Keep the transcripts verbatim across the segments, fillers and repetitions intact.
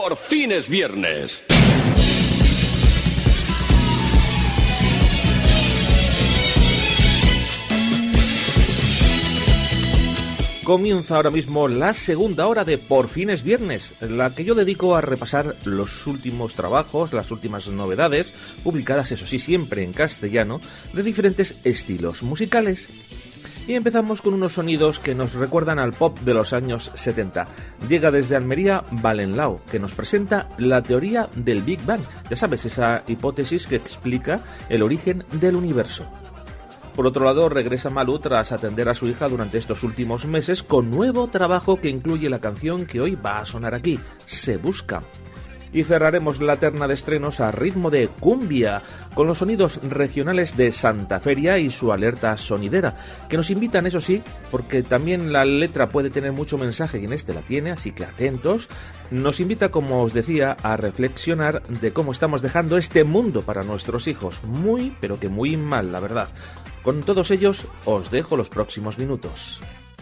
Por fin es viernes. Comienza ahora mismo la segunda hora de Por fin es viernes, la que yo dedico a repasar los últimos trabajos, las últimas novedades, publicadas eso sí siempre en castellano, de diferentes estilos musicales. Y empezamos con unos sonidos que nos recuerdan al pop de los años setenta. Llega desde Almería Valenlau, que nos presenta la teoría del Big Bang. Ya sabes, esa hipótesis que explica el origen del universo. Por otro lado, regresa Malú tras atender a su hija durante estos últimos meses con nuevo trabajo que incluye la canción que hoy va a sonar aquí, Se Busca. Y cerraremos la terna de estrenos a ritmo de cumbia, con los sonidos regionales de Santa Feria y su alerta sonidera, que nos invitan, eso sí, porque también la letra puede tener mucho mensaje y en este la tiene, así que atentos, nos invita, como os decía, a reflexionar de cómo estamos dejando este mundo para nuestros hijos. Muy, pero que muy mal, la verdad. Con todos ellos, os dejo los próximos minutos.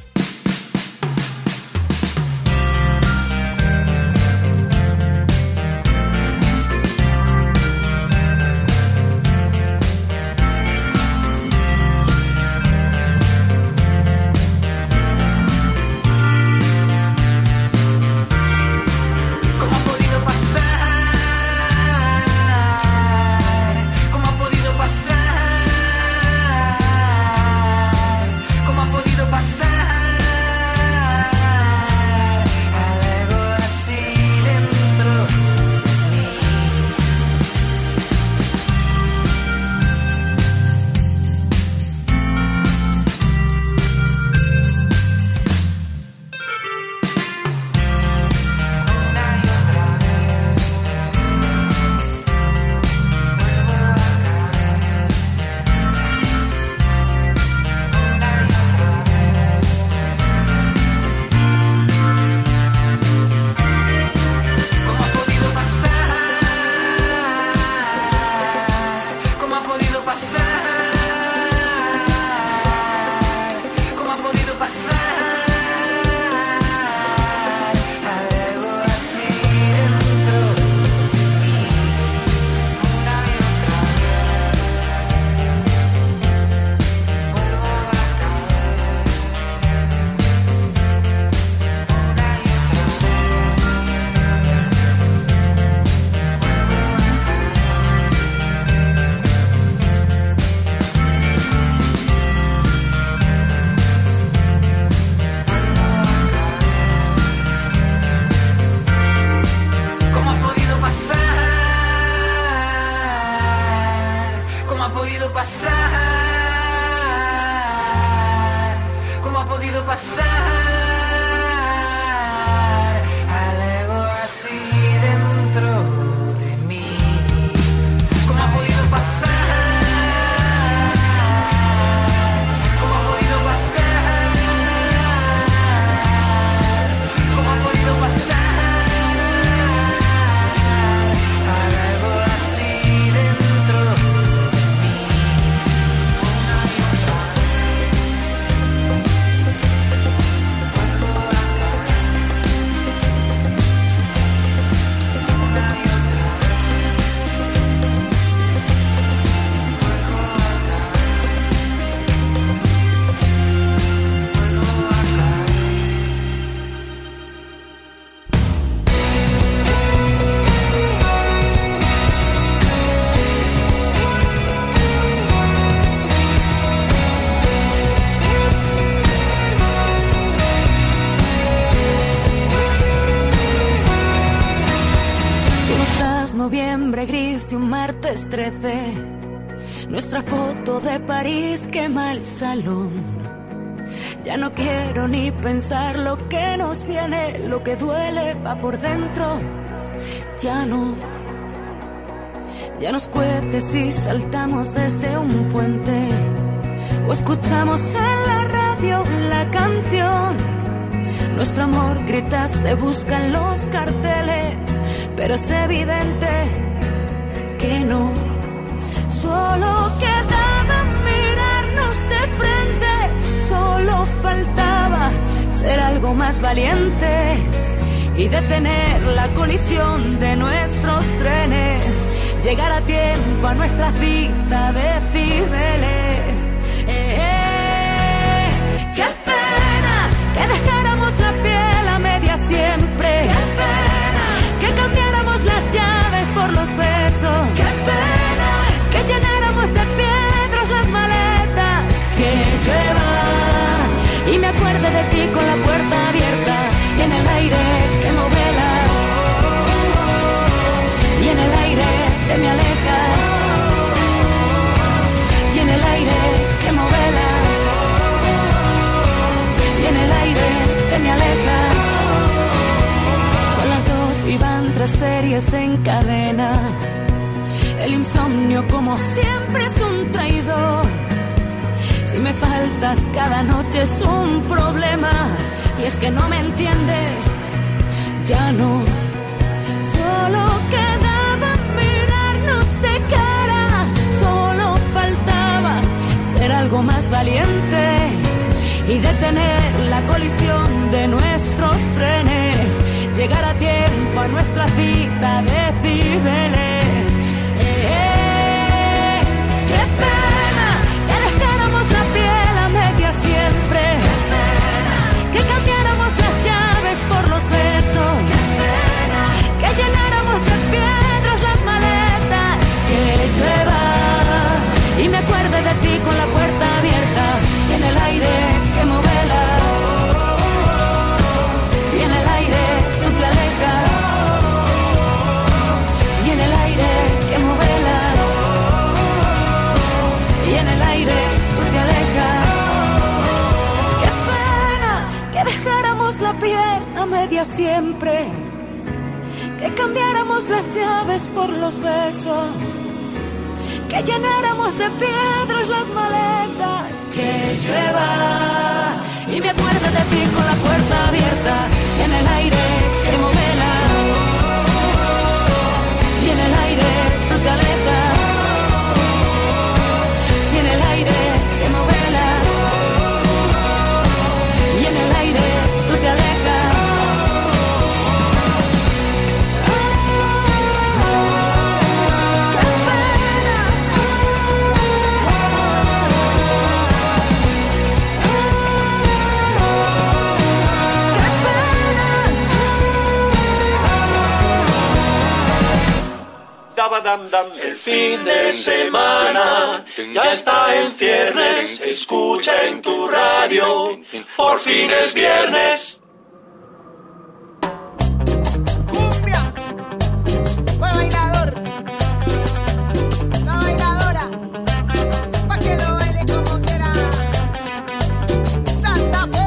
Gris y un martes trece, nuestra foto de París quema el salón. Ya no quiero ni pensar lo que nos viene, lo que duele va por dentro. Ya no, ya nos cuece si saltamos desde un puente o escuchamos en la radio la canción. Nuestro amor grita, se buscan los carteles, pero es evidente que no. Solo quedaba mirarnos de frente, solo faltaba ser algo más valientes y detener la colisión de nuestros trenes, llegar a tiempo a nuestra cita de decibeles. Eh, eh, ¡Qué pena que dejáramos la piel a media siempre! ¡Qué pena que cambiáramos las llaves por los besos! ¡Qué pena que llenáramos de piedras las maletas! Que llueva y me acuerde de ti con la puerta abierta y en el aire quemo velas y en el aire te me alejas y en el aire quemo velas y en el aire te me alejas. Son las dos y van tres series en cadena. El insomnio como siempre es un traidor. Si me faltas cada noche es un problema. Y es que no me entiendes, ya no. Solo quedaba mirarnos de cara. Solo faltaba ser algo más valientes y detener la colisión de nuestros trenes, llegar a tiempo a nuestra cita de decibeles. Eh, eh, ¡Qué pena que dejáramos la piel a media siempre! ¡Qué pena que cambiáramos las llaves por los besos! ¡Qué pena que llenáramos de piedras las maletas! Que llueva y me acuerde de ti con la puerta abierta y en el aire quemo velas y en el aire tú te alejas y en el aire quemo velas y en el aire tú te alejas. Qué pena que dejáramos la piel a media siempre, que cambiáramos las llaves por los besos, que llenáramos de piedras las maletas. Que llueva y me acuerde de ti con la puerta abierta y en el aire quemo velas y en el aire tú te alejas y en el aire quemo velas y en el aire tú te alejas. El fin de semana ya está en ciernes. Escucha en tu radio, por fin es viernes. Cumbia, buen bailador, la bailadora, pa' que lo baile como quiera. Santa Fe.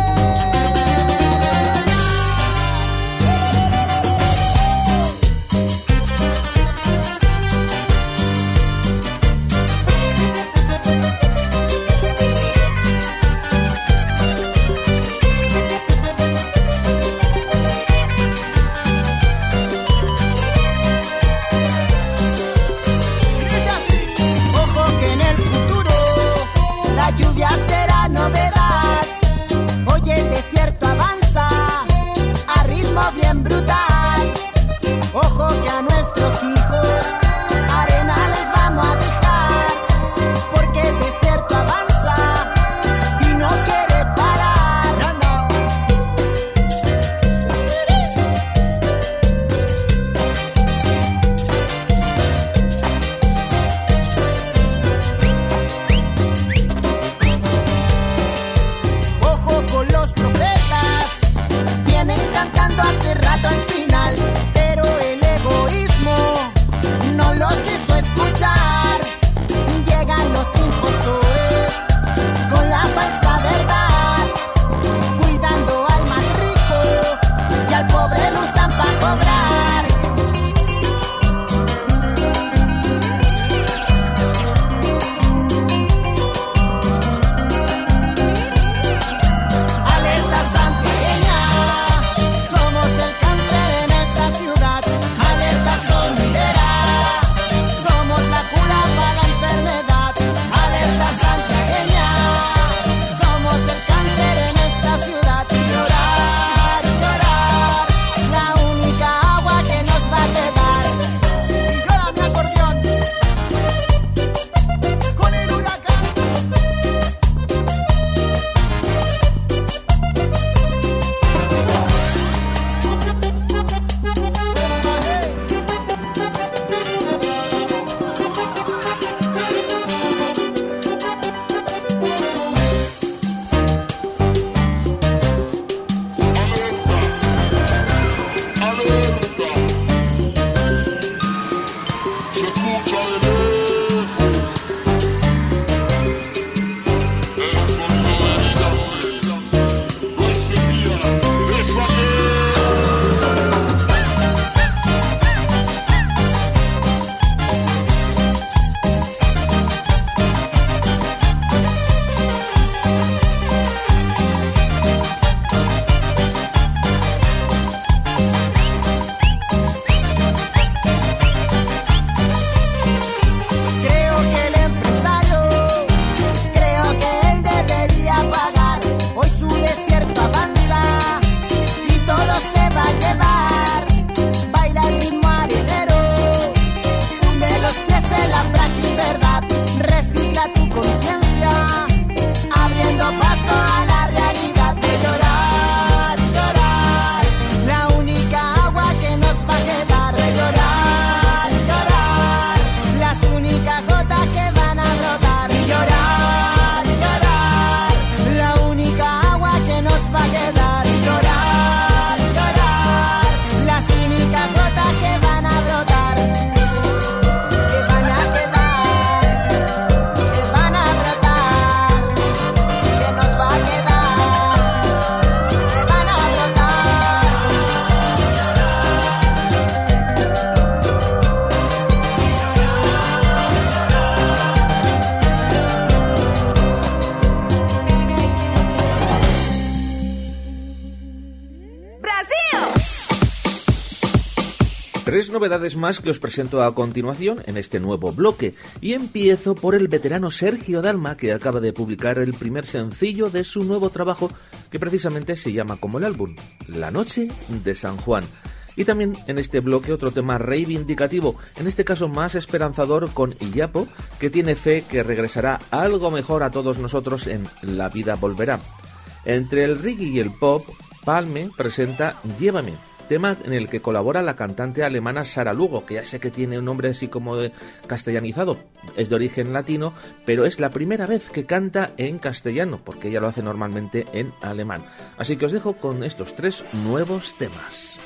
Tres novedades más que os presento a continuación en este nuevo bloque, y empiezo por el veterano Sergio Dalma, que acaba de publicar el primer sencillo de su nuevo trabajo, que precisamente se llama como el álbum, La Noche de San Juan. Y también en este bloque otro tema reivindicativo, en este caso más esperanzador, con Iyapo, que tiene fe que regresará algo mejor a todos nosotros en La Vida Volverá. Entre el reggae y el pop, Palme presenta Llévame, tema en el que colabora la cantante alemana Sara Lugo, que ya sé que tiene un nombre así como de castellanizado, es de origen latino, pero es la primera vez que canta en castellano, porque ella lo hace normalmente en alemán. Así que os dejo con estos tres nuevos temas.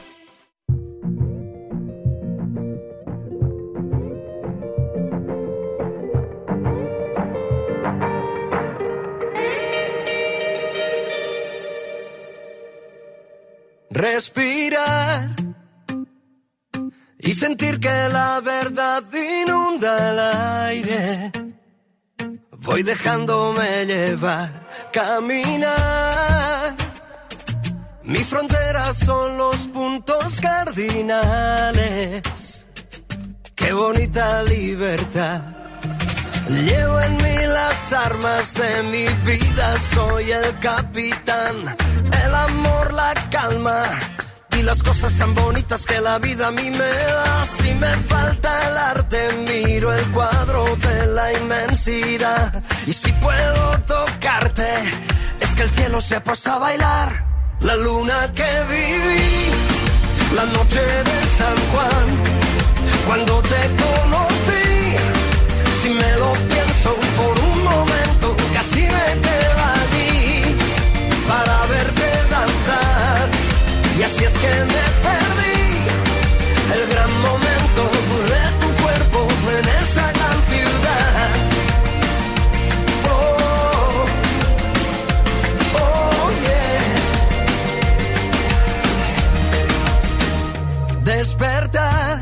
Respirar y sentir que la verdad inunda el aire. Voy dejándome llevar, caminar. Mi frontera son los puntos cardinales. Qué bonita libertad. Llevo en mí las armas de mi vida, soy el capitán. El amor, la calma y las cosas tan bonitas que la vida a mí me da. Si me falta el arte, miro el cuadro de la inmensidad. Y si puedo tocarte, es que el cielo se ha puesto a bailar. La luna que viví, la noche de San Juan, cuando te conocí, si me lo pienso por un momento, casi me quedo allí para verte danzar. Y así es que me perdí el gran momento de tu cuerpo en esa gran ciudad. Oh, oh yeah. Despertar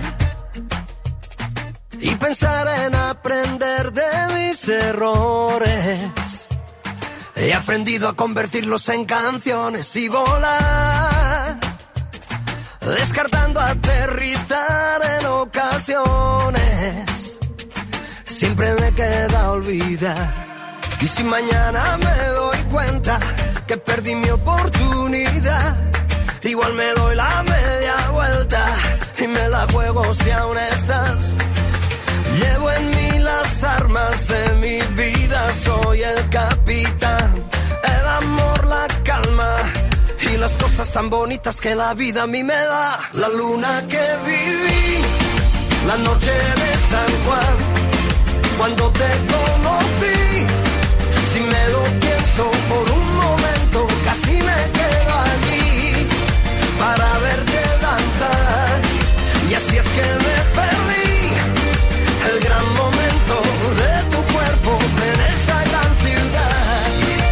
y pensar en aprender de mis errores. He aprendido a convertirlos en canciones y volar, descartando aterrizar en ocasiones. Siempre me queda olvidar. Y si mañana me doy cuenta que perdí mi oportunidad, igual me doy la media vuelta y me la juego si aún estás. Llevo en mí las armas de mi vida, soy el capitán. El amor, la calma y las cosas tan bonitas que la vida a mí me da. La luna que viví, la noche de San Juan, cuando te conocí, si me lo pienso por un momento, casi me quedo allí para verte danzar. Y así es que me perdí el gran momento de tu cuerpo en esta gran ciudad.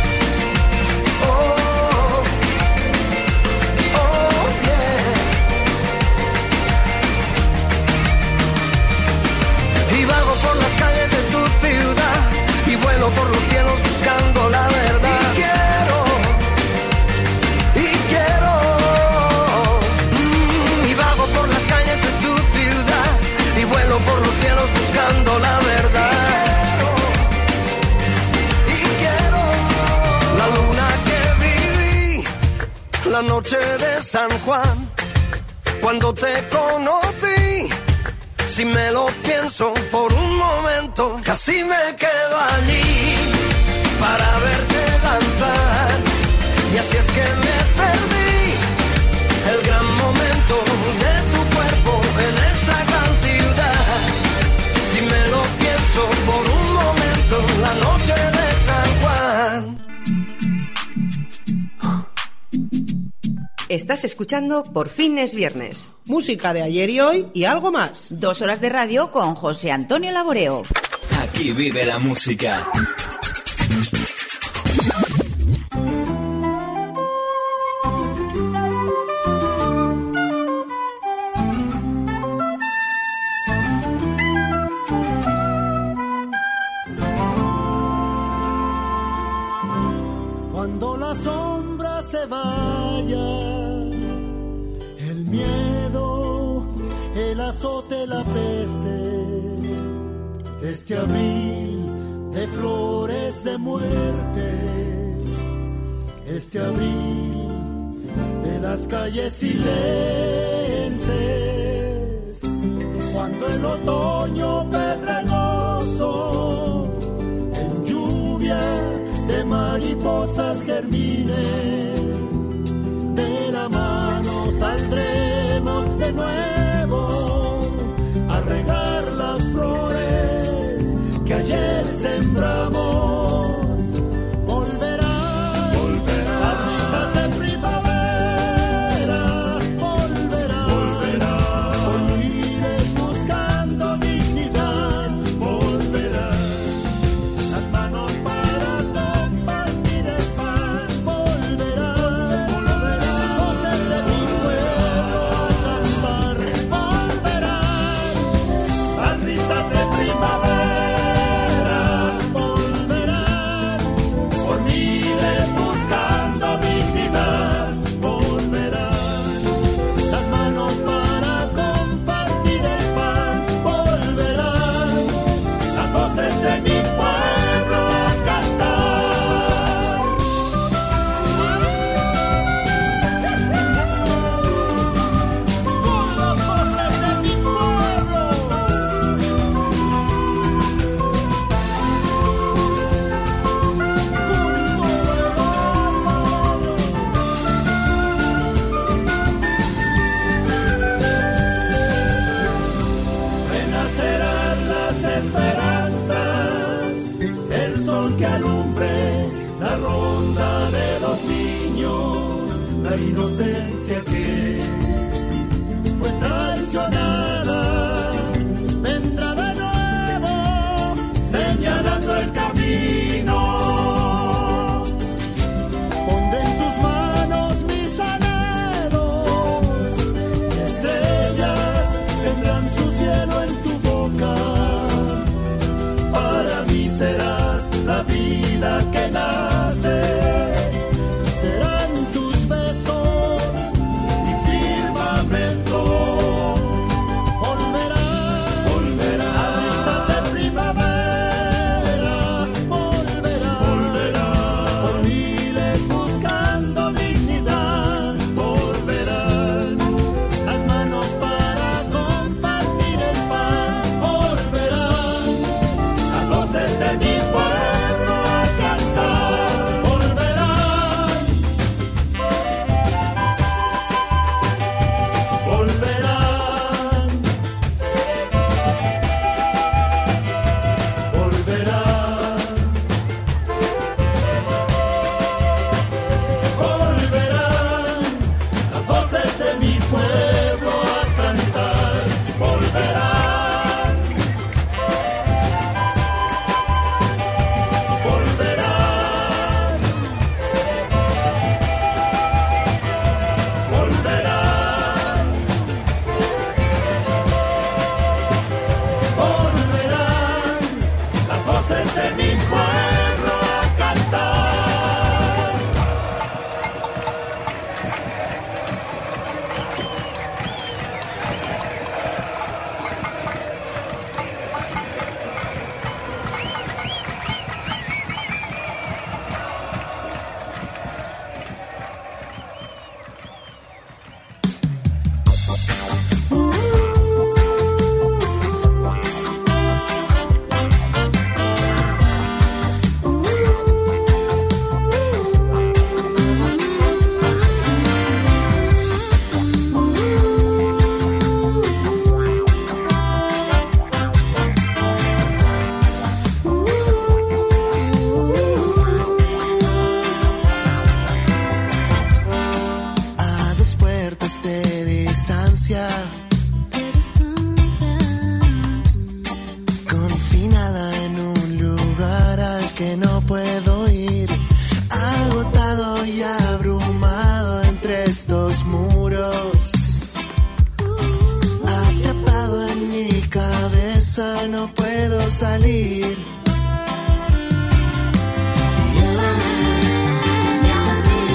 Oh, oh yeah. Y vago por las calles de tu ciudad y vuelo por los cielos buscando la verdad. Y quiero, y quiero, mm, y vago por las calles de tu ciudad y vuelo por los cielos buscando la verdad. Y quiero, y quiero la luna que viví, la noche de San Juan, cuando te conocí. Si me lo pienso por un momento, casi me quedo allí para verte danzar. Y así es que me perdí el gran momento de tu cuerpo en esa gran ciudad. Si me lo pienso por un momento, la noche de San Juan. Estás escuchando Por fin es viernes. Música de ayer y hoy y algo más. Dos horas de radio con José Antonio Laboreo. Aquí vive la música. Cuando la sombra se vaya, el miedo el azote, la peste, este abril de flores de muerte, este abril de las calles silentes, cuando el otoño pedregoso en lluvia de mariposas germine, de la mano saldremos de nuevo a regar las flores que ayer sembramos. Volverán, volverán las risas de primavera, volverán, volverán con miles buscando dignidad, volverán las manos para compartir el pan, volverán, volverán las voces de mi pueblo a cantar, volverán las risas de primavera. La inocencia que fue traicionada vendrá de nuevo señalando el camino. Ponte en tus manos mis anhelos, estrellas tendrán su cielo en tu boca. Para mí serás la vida que nace.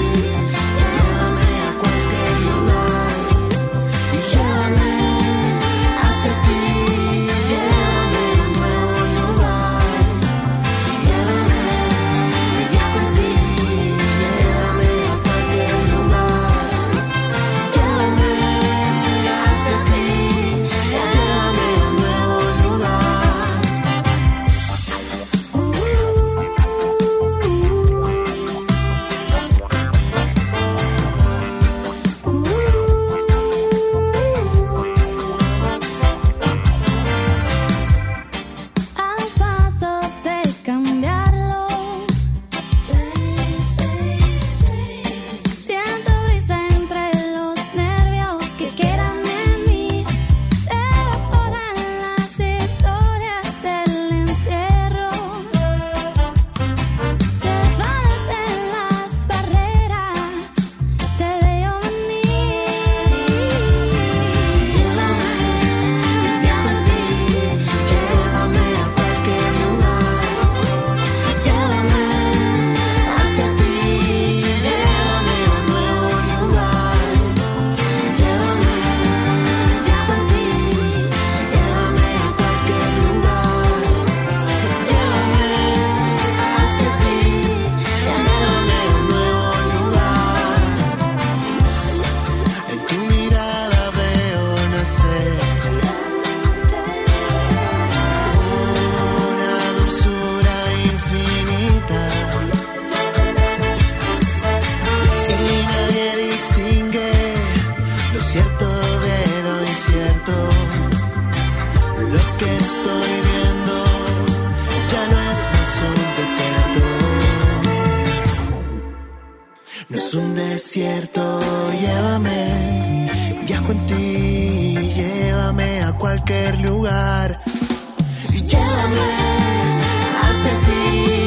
Llévame estoy viendo ya no es más un desierto. No es un desierto, llévame, viajo en ti, llévame a cualquier lugar y llévame hacia ti.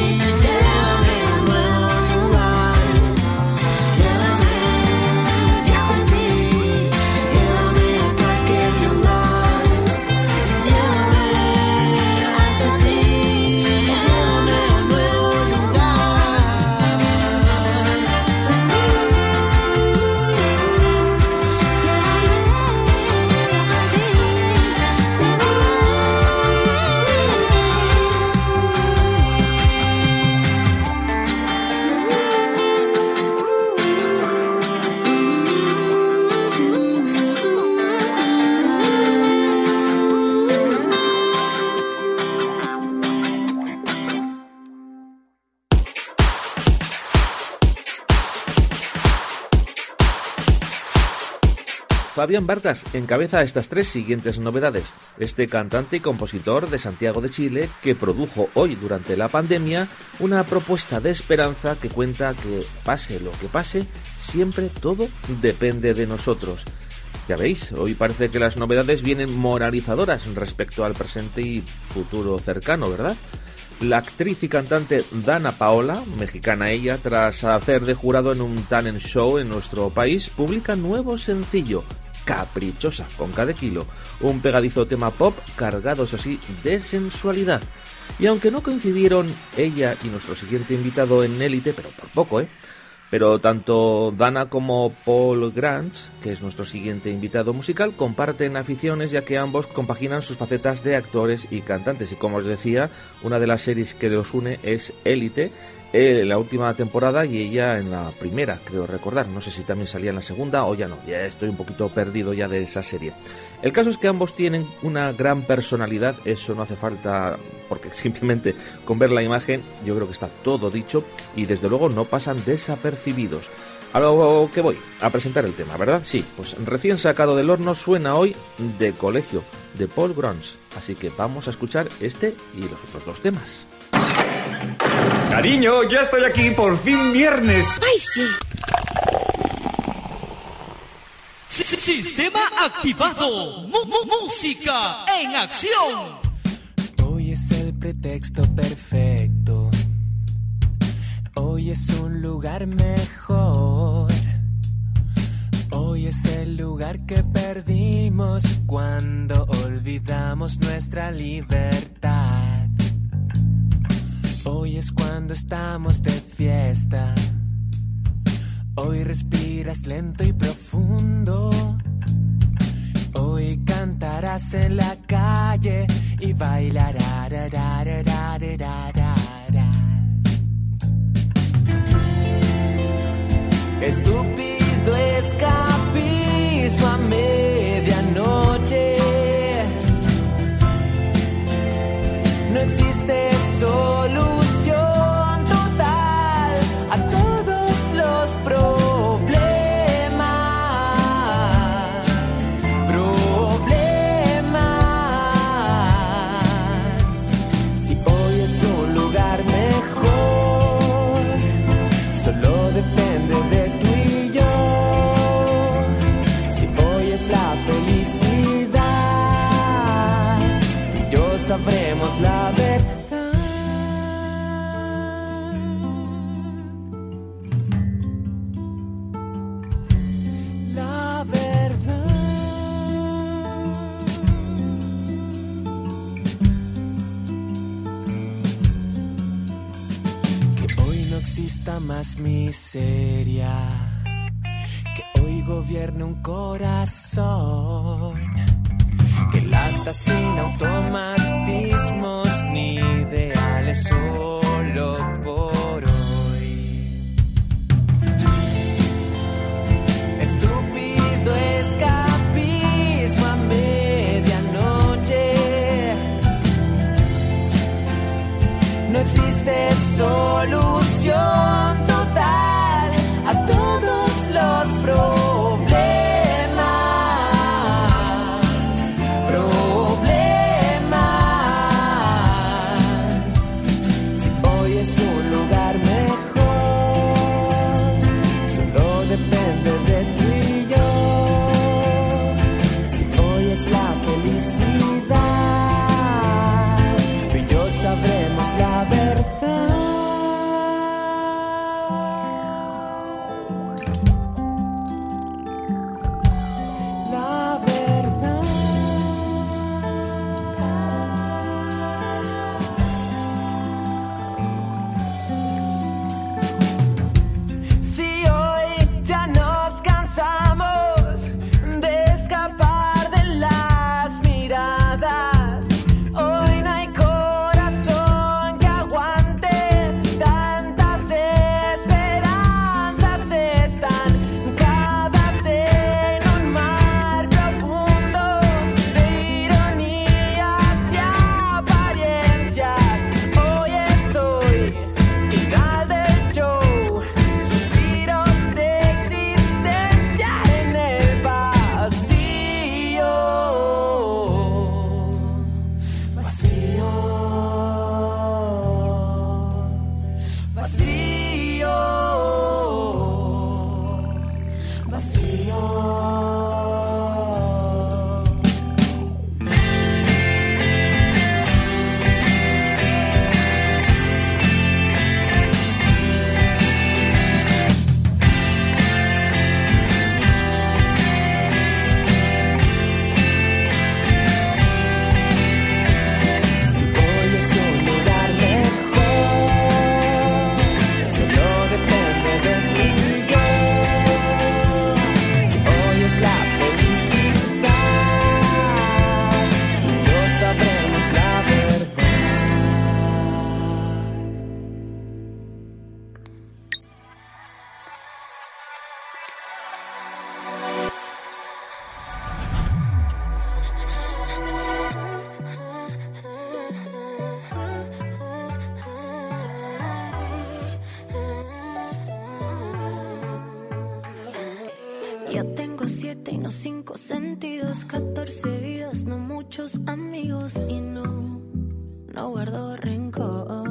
Fabián Vargas encabeza estas tres siguientes novedades. Este cantante y compositor de Santiago de Chile que produjo hoy durante la pandemia una propuesta de esperanza que cuenta que pase lo que pase, siempre todo depende de nosotros. Ya veis, hoy parece que las novedades vienen moralizadoras respecto al presente y futuro cercano, ¿verdad? La actriz y cantante Dana Paola, mexicana ella, tras hacer de jurado en un talent show en nuestro país, publica nuevo sencillo, Caprichosa, con cada kilo, un pegadizo tema pop cargado, eso sí, de sensualidad. Y aunque no coincidieron ella y nuestro siguiente invitado en élite, pero por poco, ¿eh? Pero tanto Dana como Paul Grants, que es nuestro siguiente invitado musical, comparten aficiones ya que ambos compaginan sus facetas de actores y cantantes. Y como os decía, una de las series que los une es Élite, en la última temporada y ella en la primera, creo recordar. No sé si también salía en la segunda o ya no, ya estoy un poquito perdido ya de esa serie. El caso es que ambos tienen una gran personalidad, eso no hace falta, porque simplemente con ver la imagen yo creo que está todo dicho y desde luego no pasan desapercibidos. A lo que voy, a presentar el tema, ¿verdad? Sí, pues recién sacado del horno suena hoy De Colegio, de Paul Grants. Así que vamos a escuchar este y los otros dos temas. Cariño, ya estoy aquí, por fin viernes. ¡Ay, sí! Sistema activado. Mu- mu- música en acción. Hoy es el pretexto perfecto. Hoy es un lugar mejor. Hoy es el lugar que perdimos cuando olvidamos nuestra libertad. Hoy es cuando estamos de fiesta. Hoy respiras lento y profundo. Hoy cantarás en la calle y bailarás. Estúpido escapismo a medianoche. No existe solución total a todos los problemas. Problemas. Si hoy es un lugar mejor, solo depende de tú y yo. Si hoy es la felicidad, tú y yo sabremos la verdad. La verdad. Que hoy no exista más miseria, que hoy gobierne un corazón, que lata sin automatismos ni ideales solo por hoy. Estúpido escapismo a medianoche. No existe solución total a todos los problemas. Problemas. felicidad, tú y yo sabremos la verdad. La verdad. Si hoy ya nos cansamos de escapar de las miradas, hoy no hay corazón que aguante tantas esperanzas estancadas en un mar profundo de ironías y apariencias. Hoy es hoy, final del show, suspiros de existencia en el vacío, vacío, vacío, vacío. Si hoy es un lugar mejor, solo depende de ti y yo. Si hoy es la felicidad, tú y yo sabremos la verdad. Yo tengo siete y no cinco sentidos, catorce vidas, no muchos amigos y no, no guardo rencor.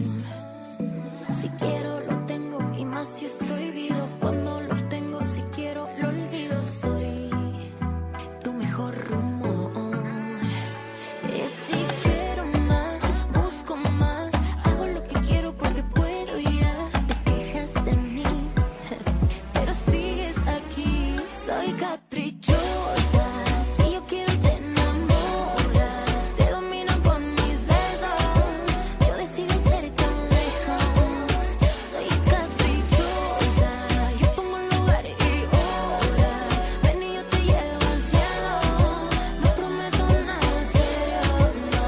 Si quiero lo tengo y más si es prohibido. Cuando lo tengo, si quiero lo olvido. Soy tu mejor rumor. Y si quiero más, busco más, hago lo que quiero porque puedo y ya te quejas de mí, pero sigues aquí. Soy caprichosa, si yo quiero te enamoras, te domino con mis besos, yo decido ser tan lejos. Soy caprichosa, yo pongo un lugar y hora, ven y yo te llevo al cielo, no prometo nada serio, no.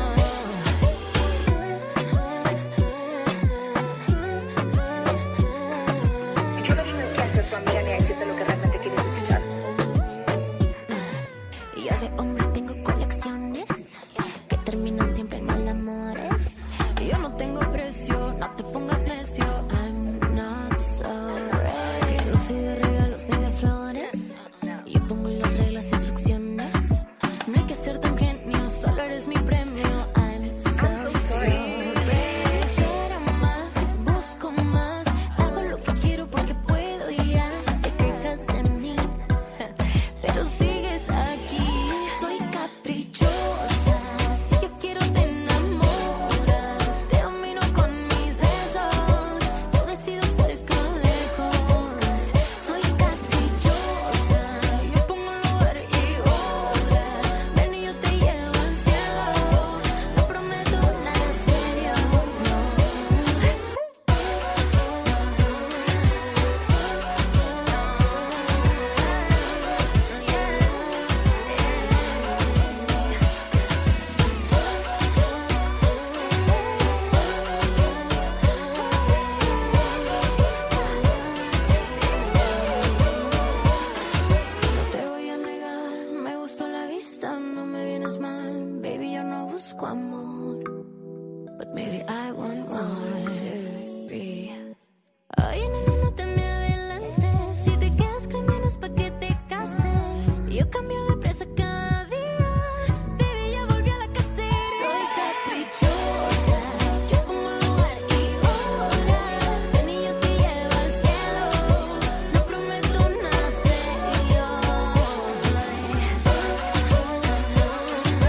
Yo no vine aquí a ser tu amiga ni a decirte lo que realmente quieres escuchar. Y yo de hombres tengo colecciones que terminan siempre en mal amores. Y yo no tengo precio, no te pongas necio. I'm not sorry. Que no soy de regalos ni de flores. Yo pongo las reglas e instrucciones. No hay que ser tan genio, solo eres mi premio. I'm so sorry. Quiero más, busco más, hago lo que quiero porque puedo y ya te quejas de mí, pero sigues aquí. Soy caprichosa, si yo quiero te enamoras, te domino con mis besos, yo decido ser tan lejos. Soy caprichosa, yo pongo un lugar y hora, ven y yo te llevo al cielo, no prometo nada serio, no. No te voy a negar, me gustó la vista, no me vienes mal, baby, yo no busco amor, but maybe I want more to be. Oye, nena, no te me adelantes, si te quedas creyendo es pa' que te cases, yo cambio de presa cada día, baby, ya volví a la casera. Soy caprichosa, yo pongo un lugar y hora, ven y yo te llevo al cielo, no prometo nada serio.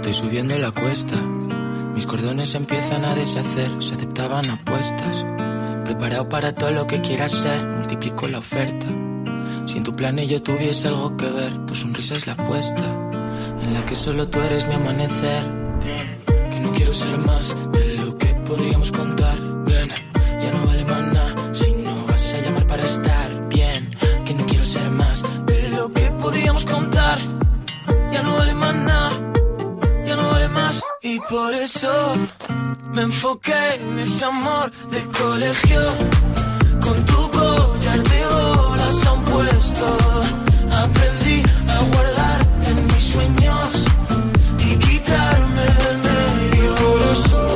Estoy subiendo la cuesta, mis cordones empiezan a deshacer, se aceptaban apuestas. Preparado para todo lo que quieras ser, multiplico la oferta. Si en tu planillo tuviese algo que ver, tu sonrisa es la apuesta, en la que solo tú eres mi amanecer. Bien, que no quiero ser más de lo que podríamos contar. Bien, ya no vale más nada si no vas a llamar para estar. Bien, que no quiero ser más de lo que podríamos contar. Ya no vale más nada, ya no vale más. Y por eso me enfoqué en ese amor de colegio. Con tu collar de bolas a un puesto, aprendí a guardarte en mis sueños y quitarme del medio. Por eso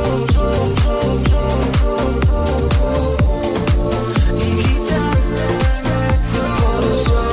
y quitarme del medio. Por eso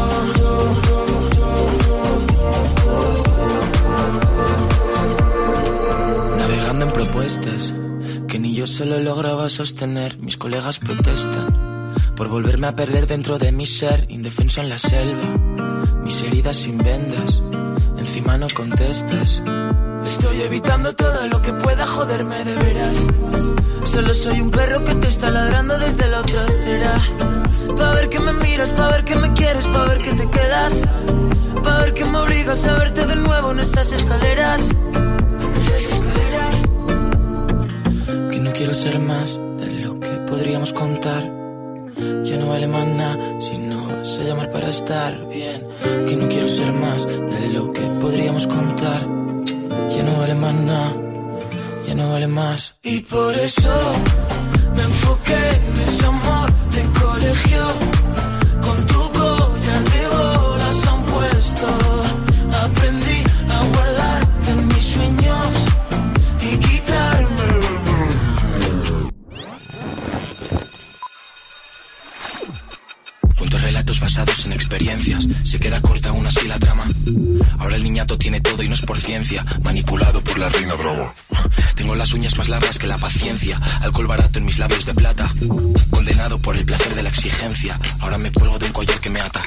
navegando en propuestas que ni yo solo lograba sostener. Mis colegas protestan por volverme a perder dentro de mi ser, indefenso en la selva, mis heridas sin vendas, encima no contestas. Estoy evitando todo lo que pueda joderme de veras. Solo soy un perro que te está ladrando desde la otra acera. Pa' ver que me miras, pa' ver que me quieres, pa' ver que te quedas, pa' ver que me obligas a verte de nuevo en esas escaleras. En esas escaleras. Que no quiero ser más de lo que podríamos contar. Ya no vale más nada si no vas a llamar para estar bien. Que no quiero ser más de lo que podríamos contar. Ya no vale más nada, ya no vale más. Y por eso me enfoqué en ese amor de colegio. Con tu collar de bolas a un puesto, aprendí a guardarte en mis sueños y quitarme. Cuento relatos basados en experiencias, se queda corta aún así la trama. Ahora el niñato tiene todo y no es por ciencia, manipulado por la reina drama. Tengo las uñas más largas que la paciencia, alcohol barato en mis labios de plata, condenado por el placer de la exigencia. Ahora me cuelgo de un collar que me ata.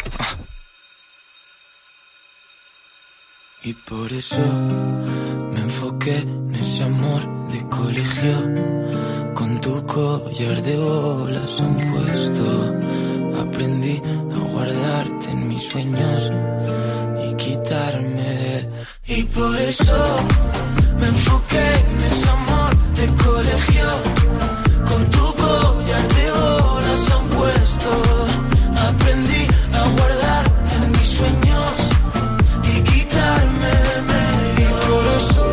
Y por eso me enfoqué en ese amor de colegio. Con tu collar de bolas a un puesto, aprendí a guardarte en mis sueños y quitarme de él. Y por eso me enfoqué en ese amor de colegio. Con tu collar de bolas a un puesto, aprendí a guardarte en mis sueños y quitarme del medio. Y por eso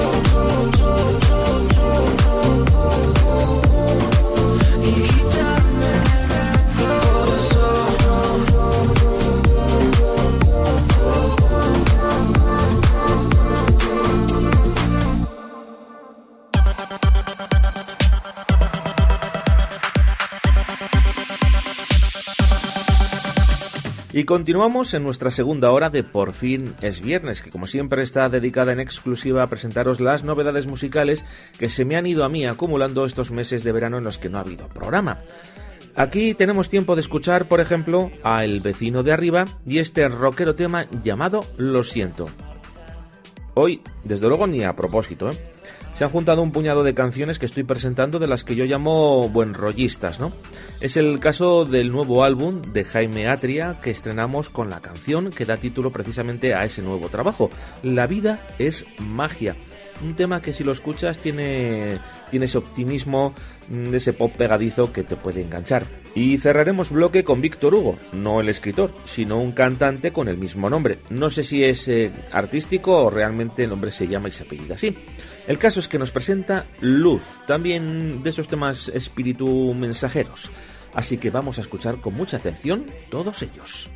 Y continuamos en nuestra segunda hora de Por fin es viernes, que como siempre está dedicada en exclusiva a presentaros las novedades musicales que se me han ido a mí acumulando estos meses de verano en los que no ha habido programa. Aquí tenemos tiempo de escuchar, por ejemplo, a El vecino de arriba y este rockero tema llamado Lo siento. Hoy, desde luego, ni a propósito, ¿eh? Se han juntado un puñado de canciones que estoy presentando de las que yo llamo buenrollistas, ¿no? Es el caso del nuevo álbum de Jaime Atria que estrenamos con la canción que da título precisamente a ese nuevo trabajo, La vida es magia. Un tema que si lo escuchas tiene, tiene ese optimismo, ese pop pegadizo que te puede enganchar. Y cerraremos bloque con Víctor Hugo, no el escritor, sino un cantante con el mismo nombre. No sé si es eh, artístico o realmente el hombre se llama y se apellida así. El caso es que nos presenta Luz, también de esos temas espíritu mensajeros. Así que vamos a escuchar con mucha atención todos ellos.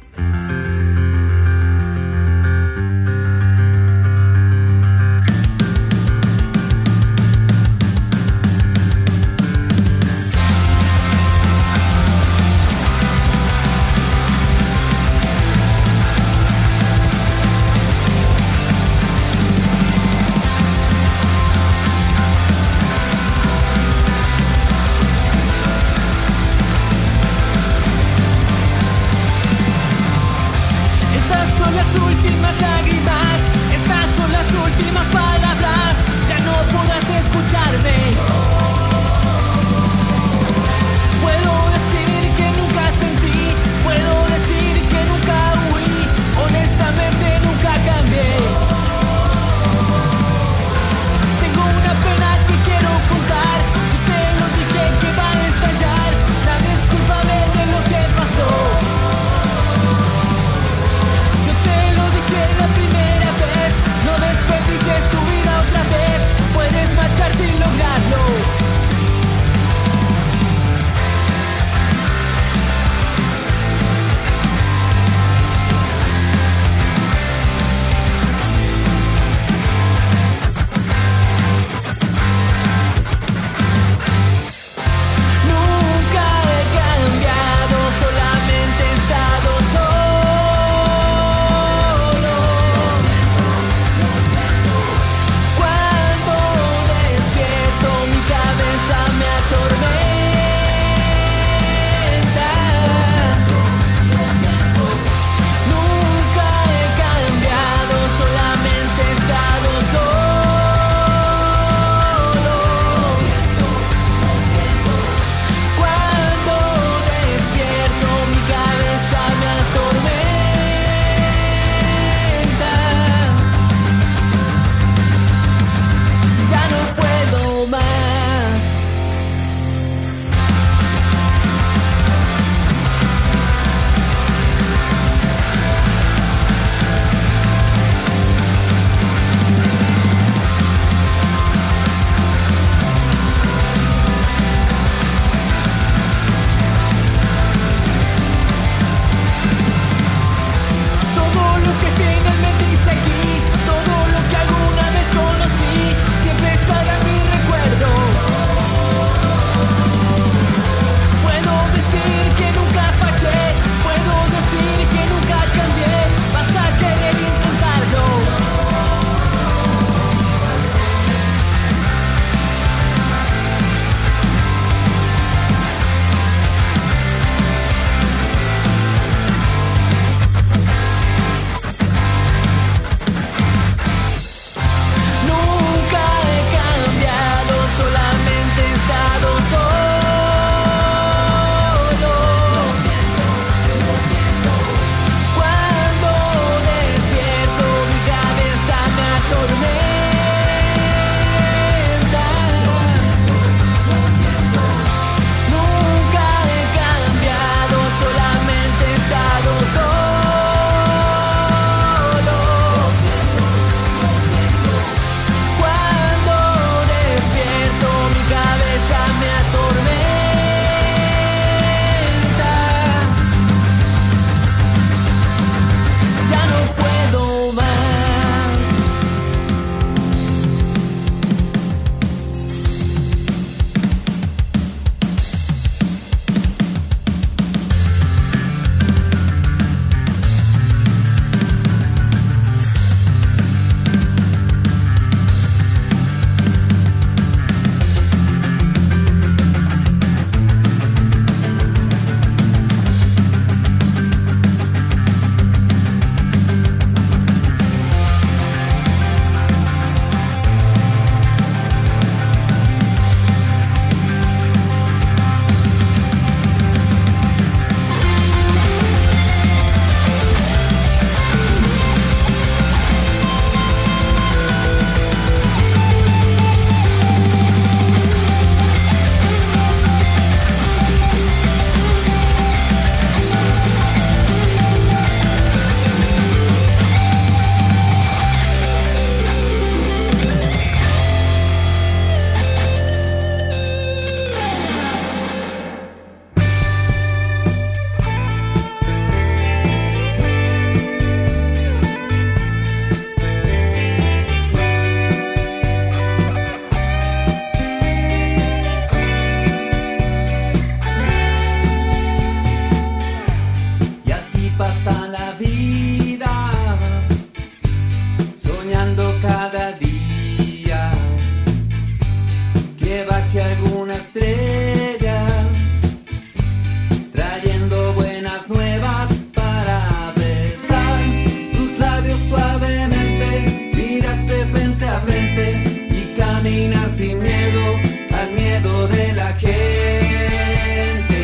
la frente y caminar sin miedo al miedo de la gente.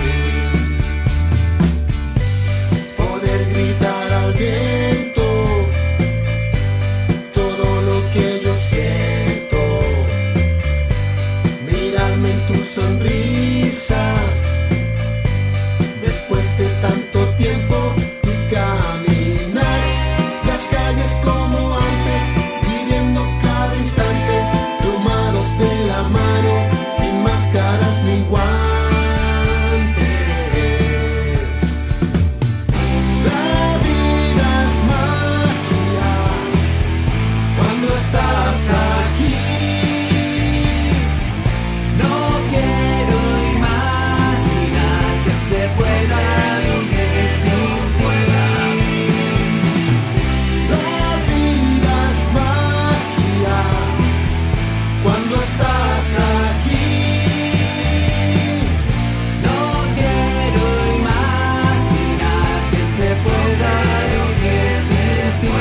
Poder gritar al viento todo lo que yo siento, mirarme en tu sonrisa después de tanto tiempo y caminar las calles como antes, viviendo cada instante, tomados de la mano, sin máscaras ni guantes. La vida es magia cuando estás aquí. No quiero imaginar que se pueda vivir sin ti. La vida es magia cuando estás aquí. No quiero imaginar que se pueda vivir sin ti.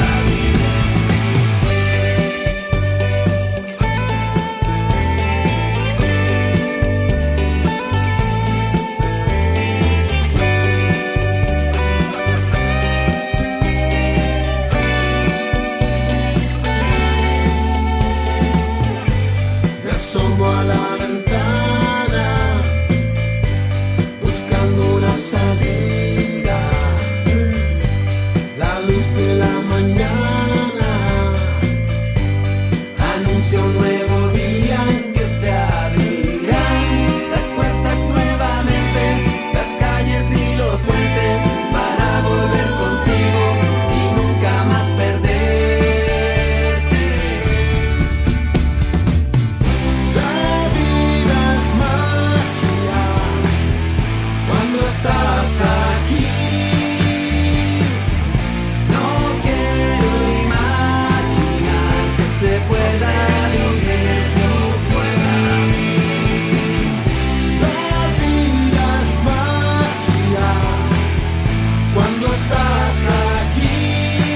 Me asomo a la ventana buscando una salida. La luz de la mañana Anuncia un nuevo día en que se abrirán las puertas nuevamente, las calles y los puentes, para volver contigo y nunca más perderte. La vida es magia cuando estás aquí. No quiero imaginar que se pueda vivir sin ti. La vida es magia cuando estás aquí.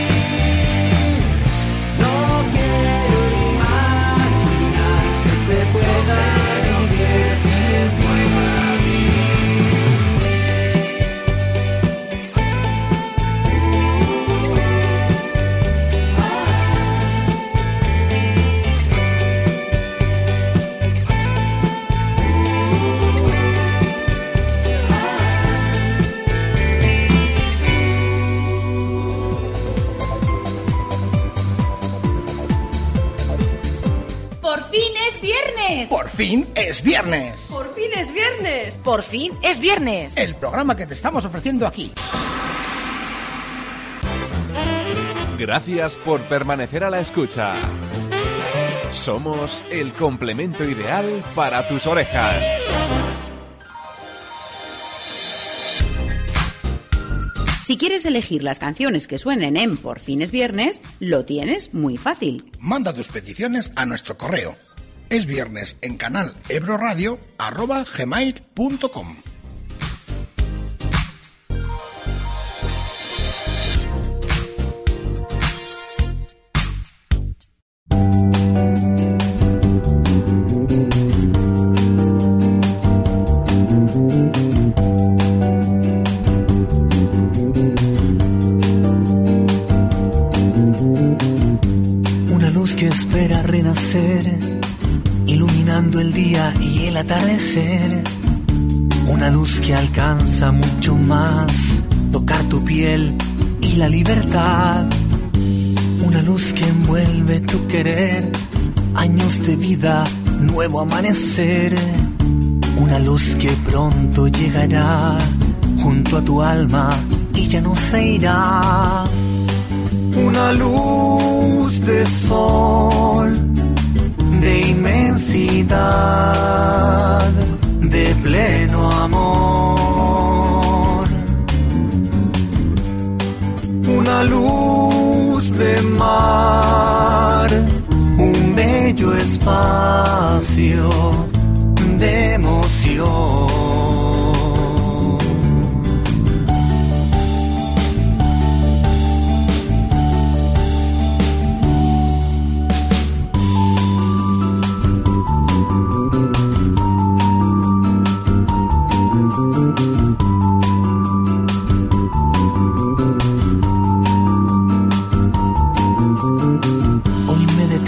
No quiero imaginar que se pueda vivir sin ti. ¡Por fin es viernes! Por fin es viernes. Por fin es viernes. ¡Por fin es viernes! El programa que te estamos ofreciendo aquí. Gracias por permanecer a la escucha. Somos el complemento ideal para tus orejas. Si quieres elegir las canciones que suenen en Por fin es viernes, lo tienes muy fácil. Manda tus peticiones a nuestro correo. Es viernes en canal ebroradio arroba gmail punto com. Una luz que espera renacer, iluminando el día y el atardecer. Una luz que alcanza mucho más, tocar tu piel y la libertad. Una luz que envuelve tu querer, años de vida, nuevo amanecer. Una luz que pronto llegará junto a tu alma y ya no se irá. Una luz de sol, de inmensidad, de pleno amor. Una luz de mar, un bello espacio de emoción.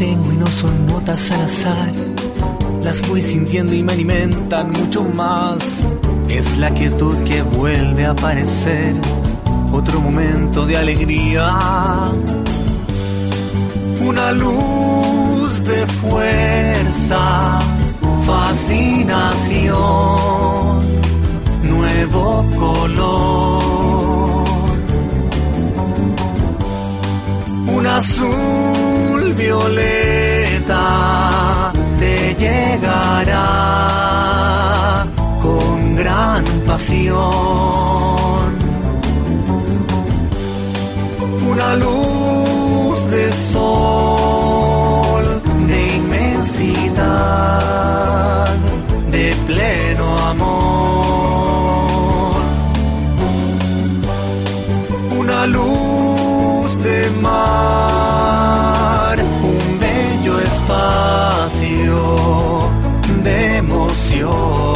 tengo y no son notas al azar. Las voy sintiendo y me alimentan mucho más. Es la quietud que vuelve a aparecer. Otro momento de alegría. Una luz de fuerza. Fascinación. Nuevo color. Un azul violeta te llegará con gran pasión. Una luz de sol, de inmensidad, de pleno amor. Una luz de mar, un bello espacio de emoción.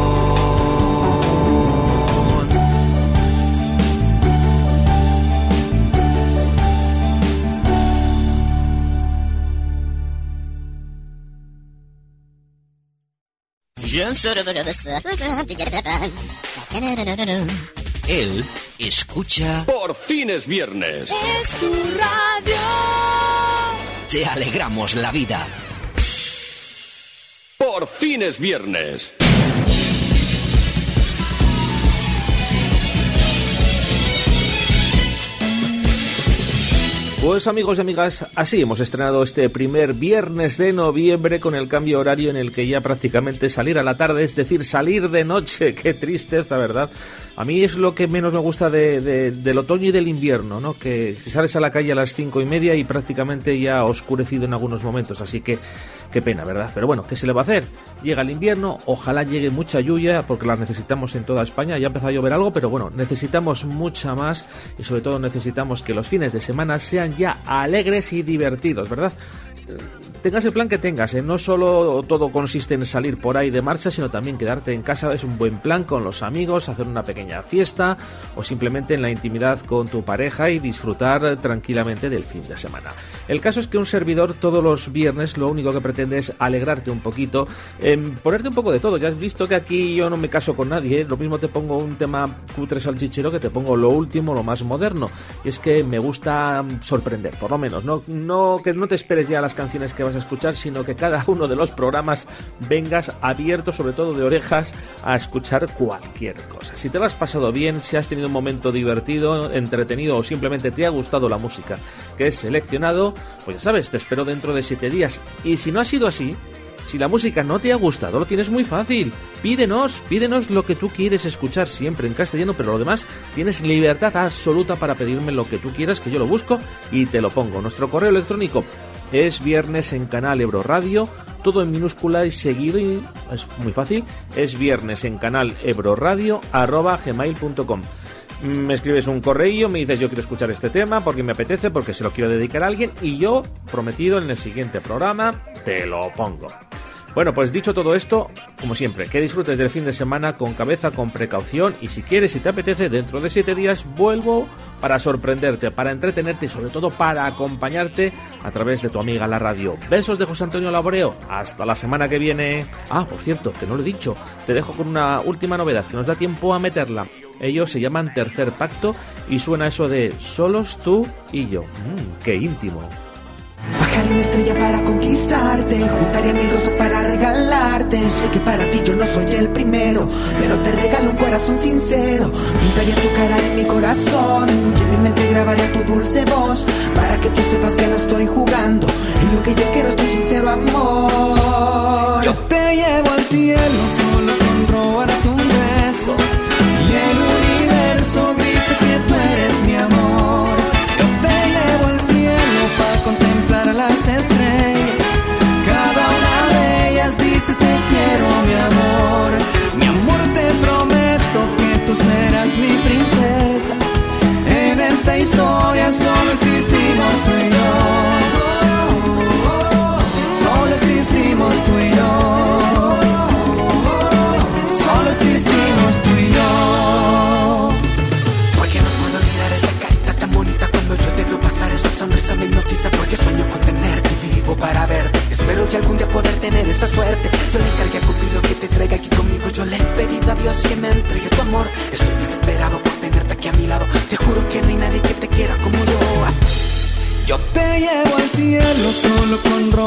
Él escucha Por fin es viernes. Es tu radio. Te alegramos la vida. Por fin es viernes. Pues amigos y amigas, así hemos estrenado este primer viernes de noviembre con el cambio horario en el que ya prácticamente salir a la tarde, es decir, salir de noche. Qué tristeza, ¿verdad? A mí es lo que menos me gusta de, de, del otoño y del invierno, ¿no? Que sales a la calle a las cinco y media y prácticamente ya ha oscurecido en algunos momentos, así que qué pena, ¿verdad? Pero bueno, ¿qué se le va a hacer? Llega el invierno, ojalá llegue mucha lluvia, porque la necesitamos en toda España. Ya ha empezado a llover algo, pero bueno, necesitamos mucha más y sobre todo necesitamos que los fines de semana sean ya alegres y divertidos, ¿verdad? Tengas el plan que tengas, ¿eh? No solo todo consiste en salir por ahí de marcha, sino también quedarte en casa es un buen plan con los amigos, hacer una pequeña fiesta o simplemente en la intimidad con tu pareja y disfrutar tranquilamente del fin de semana. El caso es que un servidor todos los viernes lo único que pretende es alegrarte un poquito, eh, ponerte un poco de todo. Ya has visto que aquí yo no me caso con nadie, ¿eh? Lo mismo te pongo un tema cutre salchichero que te pongo lo último, lo más moderno, y es que me gusta sorprender, por lo menos, no, no que no te esperes ya las canciones que vas a escuchar, sino que cada uno de los programas vengas abierto, sobre todo de orejas, a escuchar cualquier cosa. Si te lo has pasado bien, si has tenido un momento divertido, entretenido o simplemente te ha gustado la música que he seleccionado, pues ya sabes, te espero dentro de siete días. Y si no ha sido así, si la música no te ha gustado, lo tienes muy fácil. Pídenos, pídenos lo que tú quieres escuchar, siempre en castellano, pero lo demás tienes libertad absoluta para pedirme lo que tú quieras, que yo lo busco y te lo pongo. Nuestro correo electrónico es viernes en Canal Ebro Radio, todo en minúscula y seguido, y es muy fácil, es viernes en Canal Ebro Radio arroba gmail punto com. Me escribes un correo, me dices yo quiero escuchar este tema porque me apetece, porque se lo quiero dedicar a alguien, y yo, prometido, en el siguiente programa te lo pongo. Bueno, pues dicho todo esto, como siempre, que disfrutes del fin de semana con cabeza, con precaución, y si quieres, si te apetece, dentro de siete días vuelvo para sorprenderte, para entretenerte y sobre todo para acompañarte a través de tu amiga la radio. Besos de José Antonio Laboreo, hasta la semana que viene. Ah, por cierto, que no lo he dicho, te dejo con una última novedad que nos da tiempo a meterla. Ellos se llaman Tercer Pacto y suena eso de solos tú y yo. Mmm, qué íntimo. Bajaré una estrella para conquistarte, juntaría mil rosas para regalarte. Sé que para ti yo no soy el primero, pero te regalo un corazón sincero. Pintaría tu cara en mi corazón y en mi mente grabaría tu dulce voz, para que tú sepas que no estoy jugando y lo que yo quiero es tu sincero amor. Yo te llevo al cielo solo con robarte un beso, y el universo grita que tú eres mi amor. Yo te llevo al cielo para contemplar las estrellas, cada una de ellas dice te quiero mi amor. Mi amor, te prometo que tú serás mi princesa, en esta historia solo existimos tú y yo, solo existimos tú y yo, solo existimos tú y yo. Porque no puedo olvidar esa carita tan bonita cuando yo te veo pasar, esa sonrisa me hipnotiza porque sueño con tenerte vida. tener esa suerte. Yo le encargué a Cupido que te traiga aquí conmigo. Yo le he pedido a Dios que me entregue tu amor. Estoy desesperado por tenerte aquí a mi lado. Te juro que no hay nadie que te quiera como yo. Yo te llevo al cielo solo con ropa